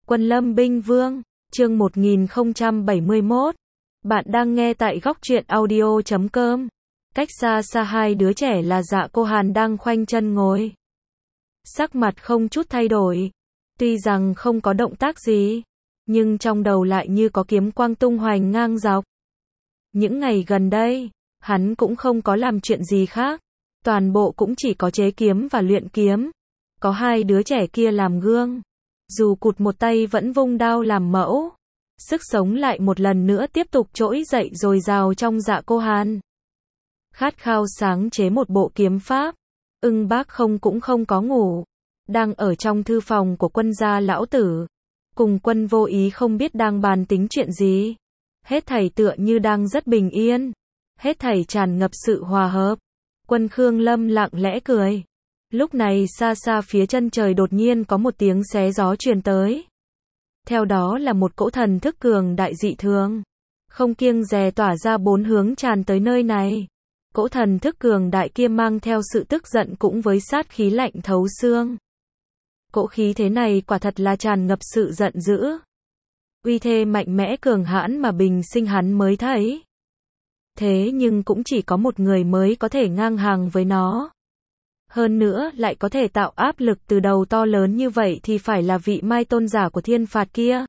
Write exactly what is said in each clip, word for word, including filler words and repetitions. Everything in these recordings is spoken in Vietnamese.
Quân Lâm Binh Vương, chương một nghìn không trăm bảy mươi mốt. Bạn đang nghe tại góc truyện audio chấm com. Cách xa xa hai đứa trẻ là Dạ Cô Hàn đang khoanh chân ngồi. Sắc mặt không chút thay đổi. Tuy rằng không có động tác gì, nhưng trong đầu lại như có kiếm quang tung hoành ngang dọc. Những ngày gần đây, hắn cũng không có làm chuyện gì khác. Toàn bộ cũng chỉ có chế kiếm và luyện kiếm. Có hai đứa trẻ kia làm gương. Dù cụt một tay vẫn vung đao làm mẫu. Sức sống lại một lần nữa tiếp tục trỗi dậy dồi dào trong Dạ Cô Hàn. Khát khao sáng chế một bộ kiếm pháp. Ưng Bác Không cũng không có ngủ. Đang ở trong thư phòng của Quân gia lão tử. Cùng Quân Vô Ý không biết đang bàn tính chuyện gì. Hết thảy tựa như đang rất bình yên. Hết thảy tràn ngập sự hòa hợp. Quân Khương Lâm lặng lẽ cười. Lúc này xa xa phía chân trời đột nhiên có một tiếng xé gió truyền tới. Theo đó là một cỗ thần thức cường đại dị thường. Không kiêng dè tỏa ra bốn hướng tràn tới nơi này. Cỗ thần thức cường đại kia mang theo sự tức giận cũng với sát khí lạnh thấu xương. Cỗ khí thế này quả thật là tràn ngập sự giận dữ. Uy thế mạnh mẽ cường hãn mà bình sinh hắn mới thấy. Thế nhưng cũng chỉ có một người mới có thể ngang hàng với nó. Hơn nữa lại có thể tạo áp lực từ đầu to lớn như vậy thì phải là vị Mai tôn giả của thiên phạt kia.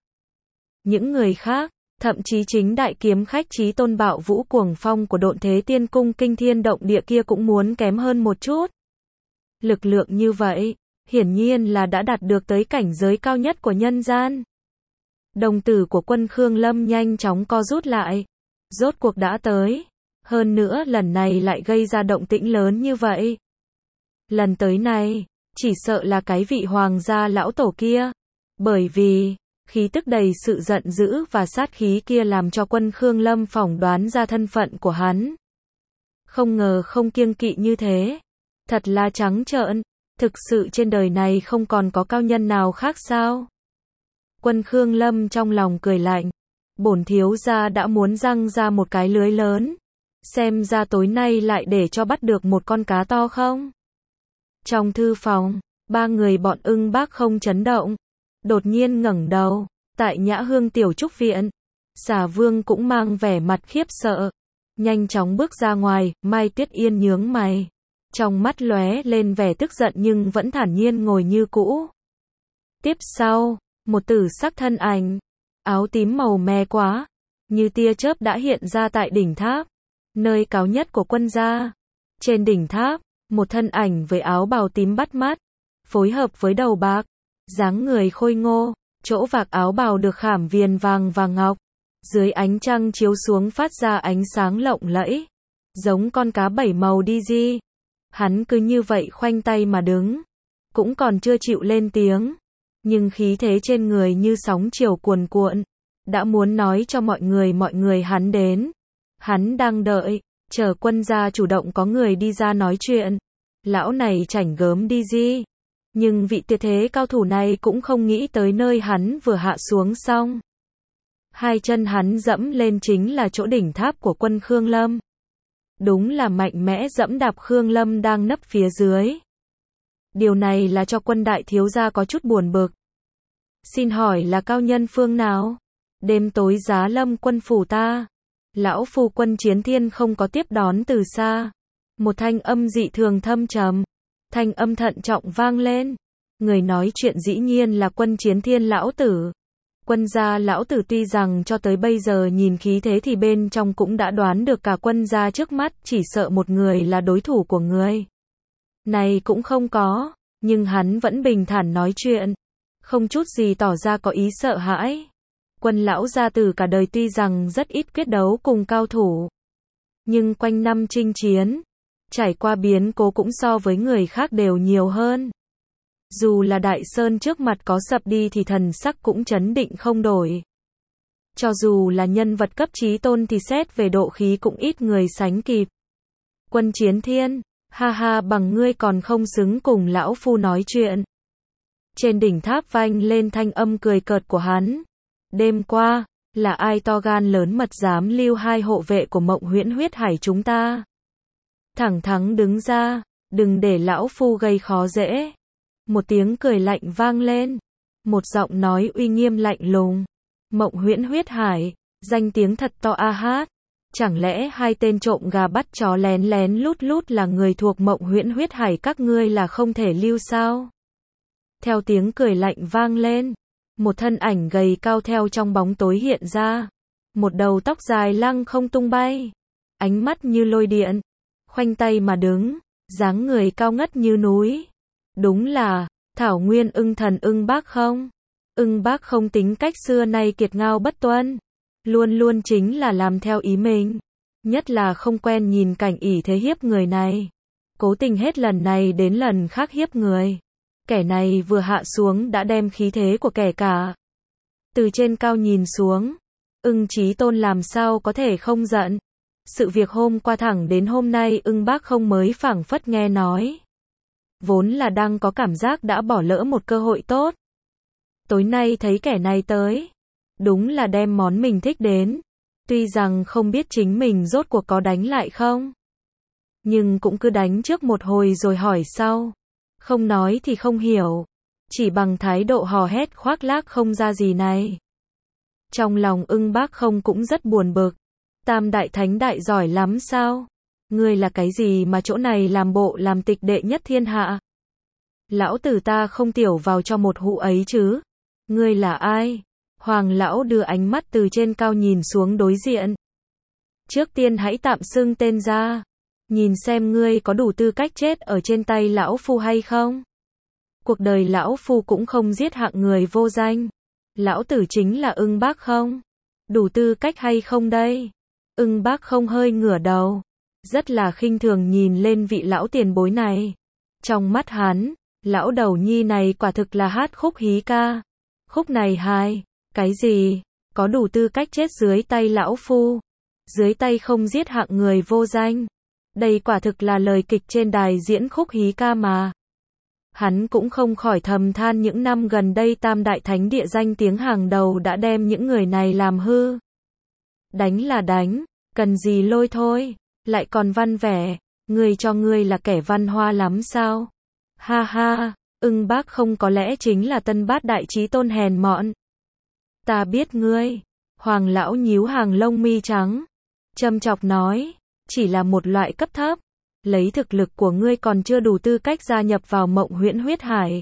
Những người khác, thậm chí chính đại kiếm khách Chí Tôn Bạo Vũ Cuồng Phong của Độn Thế Tiên Cung kinh thiên động địa kia cũng muốn kém hơn một chút. Lực lượng như vậy, hiển nhiên là đã đạt được tới cảnh giới cao nhất của nhân gian. Đồng tử của Quân Khương Lâm nhanh chóng co rút lại. Rốt cuộc đã tới. Hơn nữa lần này lại gây ra động tĩnh lớn như vậy. Lần tới này, chỉ sợ là cái vị hoàng gia lão tổ kia. Bởi vì, khí tức đầy sự giận dữ và sát khí kia làm cho Quân Khương Lâm phỏng đoán ra thân phận của hắn. Không ngờ không kiêng kỵ như thế. Thật là trắng trợn, thực sự trên đời này không còn có cao nhân nào khác sao? Quân Khương Lâm trong lòng cười lạnh. Bổn thiếu gia đã muốn răng ra một cái lưới lớn. Xem ra tối nay lại để cho bắt được một con cá to không? Trong thư phòng, ba người bọn Ưng Bác Không chấn động. Đột nhiên ngẩng đầu, tại Nhã Hương tiểu trúc viện, Xà Vương cũng mang vẻ mặt khiếp sợ. Nhanh chóng bước ra ngoài, Mai Tuyết Yên nhướng mày. Trong mắt lóe lên vẻ tức giận nhưng vẫn thản nhiên ngồi như cũ. Tiếp sau, một tử sắc thân ảnh, áo tím màu me quá, như tia chớp đã hiện ra tại đỉnh tháp, nơi cao nhất của Quân gia. Trên đỉnh tháp, một thân ảnh với áo bào tím bắt mắt, phối hợp với đầu bạc, dáng người khôi ngô, chỗ vạc áo bào được khảm viền vàng và ngọc, dưới ánh trăng chiếu xuống phát ra ánh sáng lộng lẫy, giống con cá bảy màu đi di. Hắn cứ như vậy khoanh tay mà đứng, cũng còn chưa chịu lên tiếng, nhưng khí thế trên người như sóng chiều cuồn cuộn, đã muốn nói cho mọi người mọi người hắn đến. Hắn đang đợi, chờ Quân gia chủ động có người đi ra nói chuyện. Lão này chảnh gớm đi di. Nhưng vị tuyệt thế cao thủ này cũng không nghĩ tới nơi hắn vừa hạ xuống xong. Hai chân hắn dẫm lên chính là chỗ đỉnh tháp của Quân Khương Lâm. Đúng là mạnh mẽ dẫm đạp Khương Lâm đang nấp phía dưới. Điều này là cho Quân đại thiếu gia có chút buồn bực. Xin hỏi là cao nhân phương nào? Đêm tối giá lâm quân phủ ta. Lão phu Quân Chiến Thiên không có tiếp đón từ xa. Một thanh âm dị thường thâm trầm. Thanh âm thận trọng vang lên. Người nói chuyện dĩ nhiên là Quân Chiến Thiên lão tử. Quân gia lão tử tuy rằng cho tới bây giờ nhìn khí thế thì bên trong cũng đã đoán được cả Quân gia trước mắt chỉ sợ một người là đối thủ của người này cũng không có. Nhưng hắn vẫn bình thản nói chuyện. Không chút gì tỏ ra có ý sợ hãi. Quân lão gia tử cả đời tuy rằng rất ít quyết đấu cùng cao thủ. Nhưng quanh năm chinh chiến, trải qua biến cố cũng so với người khác đều nhiều hơn. Dù là Đại Sơn trước mặt có sập đi thì thần sắc cũng chấn định không đổi. Cho dù là nhân vật cấp chí tôn thì xét về độ khí cũng ít người sánh kịp. Quân Chiến Thiên, ha ha bằng ngươi còn không xứng cùng lão phu nói chuyện. Trên đỉnh tháp vang lên thanh âm cười cợt của hắn. Đêm qua, là ai to gan lớn mật dám lưu hai hộ vệ của Mộng Huyễn Huyết Hải chúng ta? Thẳng thắn đứng ra, đừng để lão phu gây khó dễ. Một tiếng cười lạnh vang lên. một giọng nói uy nghiêm lạnh lùng. Mộng Huyễn Huyết Hải, danh tiếng thật to a hát. Chẳng lẽ hai tên trộm gà bắt chó lén lén lút lút là người thuộc Mộng Huyễn Huyết Hải các ngươi là không thể lưu sao? Theo tiếng cười lạnh vang lên, một thân ảnh gầy cao theo trong bóng tối hiện ra. Một đầu tóc dài lăng không tung bay, ánh mắt như lôi điện, khoanh tay mà đứng, dáng người cao ngất như núi. Đúng là Thảo Nguyên Ưng Thần Ưng Bác Không. Ưng Bác Không tính cách xưa nay kiệt ngao bất tuân, luôn luôn chính là làm theo ý mình, nhất là không quen nhìn cảnh ỷ thế hiếp người này, cố tình hết lần này đến lần khác hiếp người. Kẻ này vừa hạ xuống đã đem khí thế của kẻ cả. Từ trên cao nhìn xuống, Ưng Chí Tôn làm sao có thể không giận. Sự việc hôm qua thẳng đến hôm nay Ưng Bác Không mới phảng phất nghe nói. Vốn là đang có cảm giác đã bỏ lỡ một cơ hội tốt. Tối nay thấy kẻ này tới, đúng là đem món mình thích đến. Tuy rằng không biết chính mình rốt cuộc có đánh lại không, nhưng cũng cứ đánh trước một hồi rồi hỏi sau. Không nói thì không hiểu, chỉ bằng thái độ hò hét khoác lác không ra gì này. Trong lòng Ưng Bác Không cũng rất buồn bực. Tam đại thánh đại giỏi lắm sao? Ngươi là cái gì mà chỗ này làm bộ làm tịch đệ nhất thiên hạ? Lão tử ta không tiểu vào cho một hũ ấy chứ? Ngươi là ai? Hoàng lão đưa ánh mắt từ trên cao nhìn xuống đối diện. Trước tiên hãy tạm xưng tên ra, nhìn xem ngươi có đủ tư cách chết ở trên tay lão phu hay không? Cuộc đời lão phu cũng không giết hạng người vô danh. Lão tử chính là Ưng Bác Không. Đủ tư cách hay không đây? Ưng Bác Không hơi ngửa đầu, rất là khinh thường nhìn lên vị lão tiền bối này. Trong mắt hắn, lão đầu nhi này quả thực là hát khúc hí ca. Khúc này hài, cái gì? Có đủ tư cách chết dưới tay lão phu, dưới tay không giết hạng người vô danh. Đây quả thực là lời kịch trên đài diễn khúc hí ca mà. Hắn cũng không khỏi thầm than những năm gần đây tam đại thánh địa danh tiếng hàng đầu đã đem những người này làm hư. Đánh là đánh, cần gì lôi thôi, lại còn văn vẻ, ngươi cho ngươi là kẻ văn hoa lắm sao? Ha ha, Ưng Bác Không có lẽ chính là tân bát đại chí tôn hèn mọn. Ta biết ngươi. Hoàng lão nhíu hàng lông mi trắng, châm chọc nói, chỉ là một loại cấp thấp, lấy thực lực của ngươi còn chưa đủ tư cách gia nhập vào Mộng Huyễn Huyết Hải.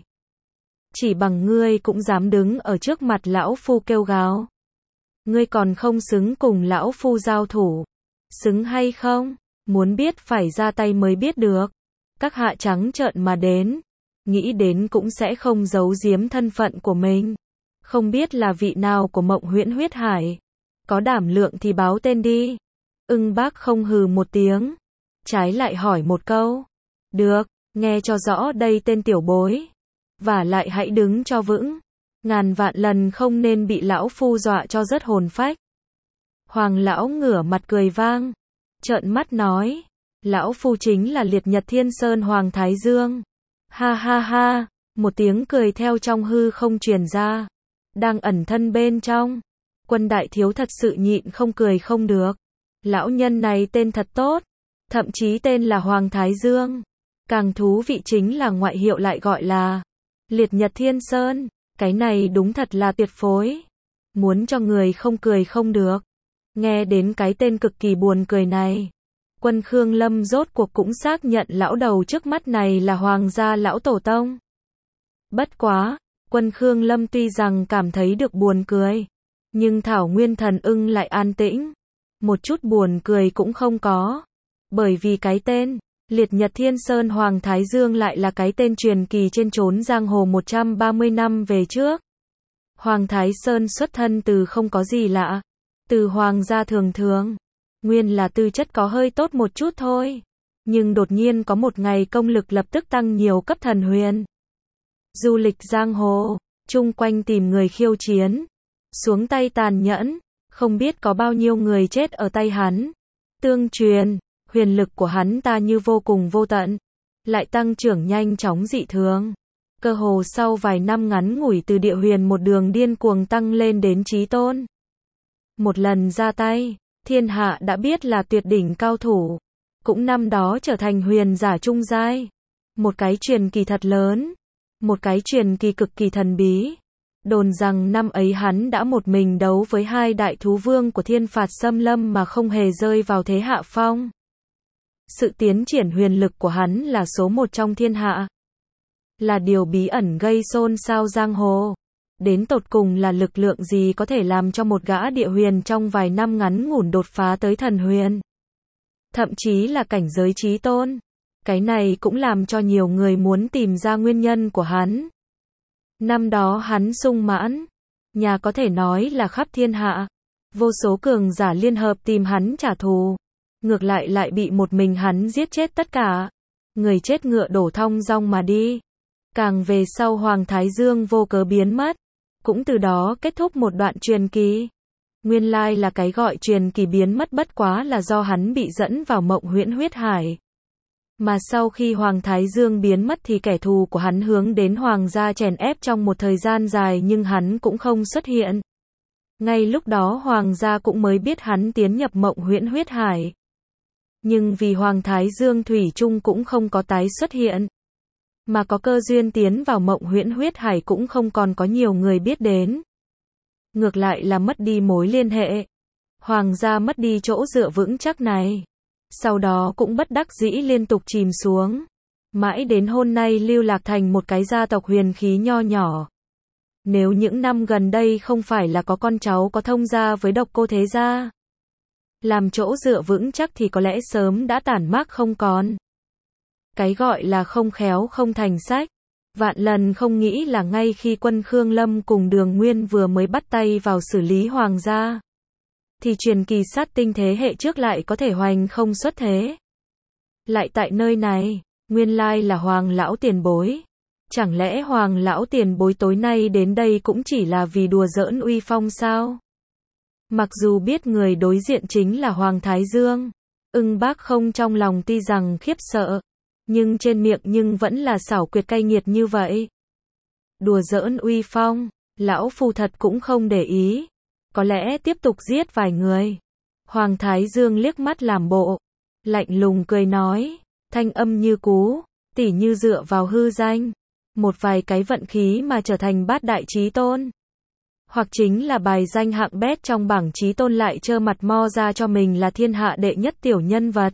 Chỉ bằng ngươi cũng dám đứng ở trước mặt lão phu kêu gào. Ngươi còn không xứng cùng lão phu giao thủ. Xứng hay không? Muốn biết phải ra tay mới biết được. Các hạ trắng trợn mà đến, nghĩ đến cũng sẽ không giấu giếm thân phận của mình. Không biết là vị nào của Mộng Huyễn Huyết Hải. Có đảm lượng thì báo tên đi. Ưng Bác Không hừ một tiếng, trái lại hỏi một câu. Được, nghe cho rõ đây tên tiểu bối. Và lại hãy đứng cho vững. Ngàn vạn lần không nên bị lão phu dọa cho rất hồn phách. Hoàng lão ngửa mặt cười vang, trợn mắt nói, lão phu chính là Liệt Nhật Thiên Sơn Hoàng Thái Dương. Ha ha ha, một tiếng cười theo trong hư không truyền ra. Đang ẩn thân bên trong, Quân đại thiếu thật sự nhịn không cười không được. Lão nhân này tên thật tốt, thậm chí tên là Hoàng Thái Dương. Càng thú vị chính là ngoại hiệu lại gọi là Liệt Nhật Thiên Sơn. Cái này đúng thật là tuyệt phối. Muốn cho người không cười không được. Nghe đến cái tên cực kỳ buồn cười này, Quân Khương Lâm rốt cuộc cũng xác nhận lão đầu trước mắt này là Hoàng gia lão tổ tông. Bất quá, Quân Khương Lâm tuy rằng cảm thấy được buồn cười, nhưng Thảo Nguyên Thần Ưng lại an tĩnh, một chút buồn cười cũng không có. Bởi vì cái tên Liệt Nhật Thiên Sơn Hoàng Thái Dương lại là cái tên truyền kỳ trên chốn giang hồ một trăm ba mươi năm về trước. Hoàng Thái Sơn xuất thân từ không có gì lạ, từ hoàng gia thường thường, nguyên là tư chất có hơi tốt một chút thôi, nhưng đột nhiên có một ngày công lực lập tức tăng nhiều cấp thần huyền. Du lịch giang hồ, chung quanh tìm người khiêu chiến, xuống tay tàn nhẫn, không biết có bao nhiêu người chết ở tay hắn. Tương truyền, huyền lực của hắn ta như vô cùng vô tận, lại tăng trưởng nhanh chóng dị thường. Cơ hồ sau vài năm ngắn ngủi từ địa huyền một đường điên cuồng tăng lên đến chí tôn. Một lần ra tay, thiên hạ đã biết là tuyệt đỉnh cao thủ, cũng năm đó trở thành huyền giả trung giai. Một cái truyền kỳ thật lớn, một cái truyền kỳ cực kỳ thần bí. Đồn rằng năm ấy hắn đã một mình đấu với hai đại thú vương của thiên phạt xâm lâm mà không hề rơi vào thế hạ phong. Sự tiến triển huyền lực của hắn là số một trong thiên hạ. Là điều bí ẩn gây xôn xao giang hồ. Đến tột cùng là lực lượng gì có thể làm cho một gã địa huyền trong vài năm ngắn ngủn đột phá tới thần huyền. Thậm chí là cảnh giới chí tôn. Cái này cũng làm cho nhiều người muốn tìm ra nguyên nhân của hắn. Năm đó hắn sung mãn. Nhà có thể nói là khắp thiên hạ. Vô số cường giả liên hợp tìm hắn trả thù. Ngược lại lại bị một mình hắn giết chết tất cả. Người chết ngựa đổ thong dong mà đi. Càng về sau Hoàng Thái Dương vô cớ biến mất. Cũng từ đó kết thúc một đoạn truyền kỳ. Nguyên lai là cái gọi truyền kỳ biến mất bất quá là do hắn bị dẫn vào mộng huyễn huyết hải. Mà sau khi Hoàng Thái Dương biến mất thì kẻ thù của hắn hướng đến Hoàng gia chèn ép trong một thời gian dài nhưng hắn cũng không xuất hiện. Ngay lúc đó Hoàng gia cũng mới biết hắn tiến nhập mộng huyễn huyết hải. Nhưng vì Hoàng Thái Dương thủy chung cũng không có tái xuất hiện. Mà có cơ duyên tiến vào mộng huyễn huyết hải cũng không còn có nhiều người biết đến. Ngược lại là mất đi mối liên hệ. Hoàng gia mất đi chỗ dựa vững chắc này. Sau đó cũng bất đắc dĩ liên tục chìm xuống. Mãi đến hôm nay lưu lạc thành một cái gia tộc huyền khí nho nhỏ. Nếu những năm gần đây không phải là có con cháu có thông gia với Độc Cô Thế Gia. Làm chỗ dựa vững chắc thì có lẽ sớm đã tản mát không còn. Cái gọi là không khéo không thành sách. Vạn lần không nghĩ là ngay khi quân Khương Lâm cùng Đường Nguyên vừa mới bắt tay vào xử lý Hoàng gia. Thì truyền kỳ sát tinh thế hệ trước lại có thể hoành không xuất thế. Lại tại nơi này, nguyên lai là Hoàng lão tiền bối. Chẳng lẽ Hoàng lão tiền bối tối nay đến đây cũng chỉ là vì đùa giỡn uy phong sao? Mặc dù biết người đối diện chính là Hoàng Thái Dương, Ưng Bác Không trong lòng tuy rằng khiếp sợ, nhưng trên miệng nhưng vẫn là xảo quyệt cay nghiệt như vậy. Đùa giỡn uy phong, lão phu thật cũng không để ý. Có lẽ tiếp tục giết vài người. Hoàng Thái Dương liếc mắt làm bộ, lạnh lùng cười nói, thanh âm như cú, tỉ như dựa vào hư danh, một vài cái vận khí mà trở thành bát đại chí tôn. Hoặc chính là bài danh hạng bét trong bảng chí tôn lại trơ mặt mo ra cho mình là thiên hạ đệ nhất tiểu nhân vật.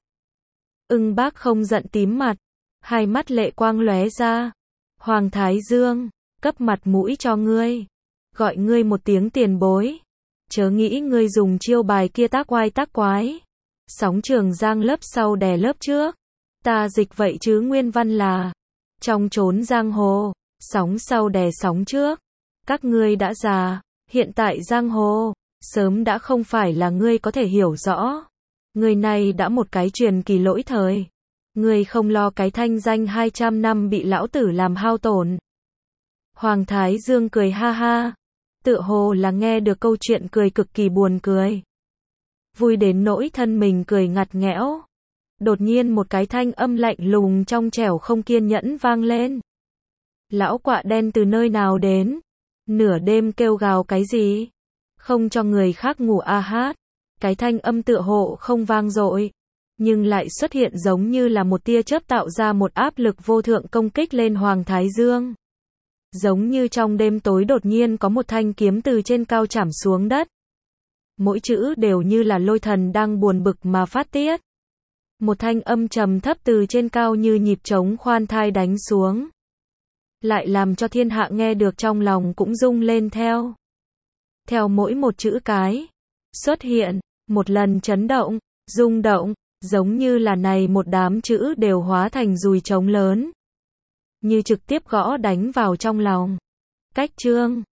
Ưng Bác Không giận tím mặt, hai mắt lệ quang lóe ra. Hoàng Thái Dương, cấp mặt mũi cho ngươi, gọi ngươi một tiếng tiền bối. Chớ nghĩ ngươi dùng chiêu bài kia tác oai tác quái. Sóng Trường Giang lớp sau đè lớp trước. Ta dịch vậy chứ nguyên văn là trong chốn giang hồ, sóng sau đè sóng trước. Các ngươi đã già, hiện tại giang hồ, sớm đã không phải là ngươi có thể hiểu rõ. Người này đã một cái truyền kỳ lỗi thời. Ngươi không lo cái thanh danh hai trăm năm bị lão tử làm hao tổn. Hoàng Thái Dương cười ha ha. Tựa hồ là nghe được câu chuyện cười cực kỳ buồn cười. Vui đến nỗi thân mình cười ngặt nghẽo. Đột nhiên một cái thanh âm lạnh lùng trong trẻo không kiên nhẫn vang lên. Lão quạ đen từ nơi nào đến? Nửa đêm kêu gào cái gì? Không cho người khác ngủ a hát. Cái thanh âm tựa hồ không vang dội, nhưng lại xuất hiện giống như là một tia chớp tạo ra một áp lực vô thượng công kích lên Hoàng Thái Dương. Giống như trong đêm tối đột nhiên có một thanh kiếm từ trên cao chảm xuống đất. Mỗi chữ đều như là lôi thần đang buồn bực mà phát tiết. Một thanh âm trầm thấp từ trên cao như nhịp trống khoan thai đánh xuống. Lại làm cho thiên hạ nghe được trong lòng cũng rung lên theo. Theo mỗi một chữ cái xuất hiện, một lần chấn động, rung động, giống như là này một đám chữ đều hóa thành dùi trống lớn. Như trực tiếp gõ đánh vào trong lòng. Cách chương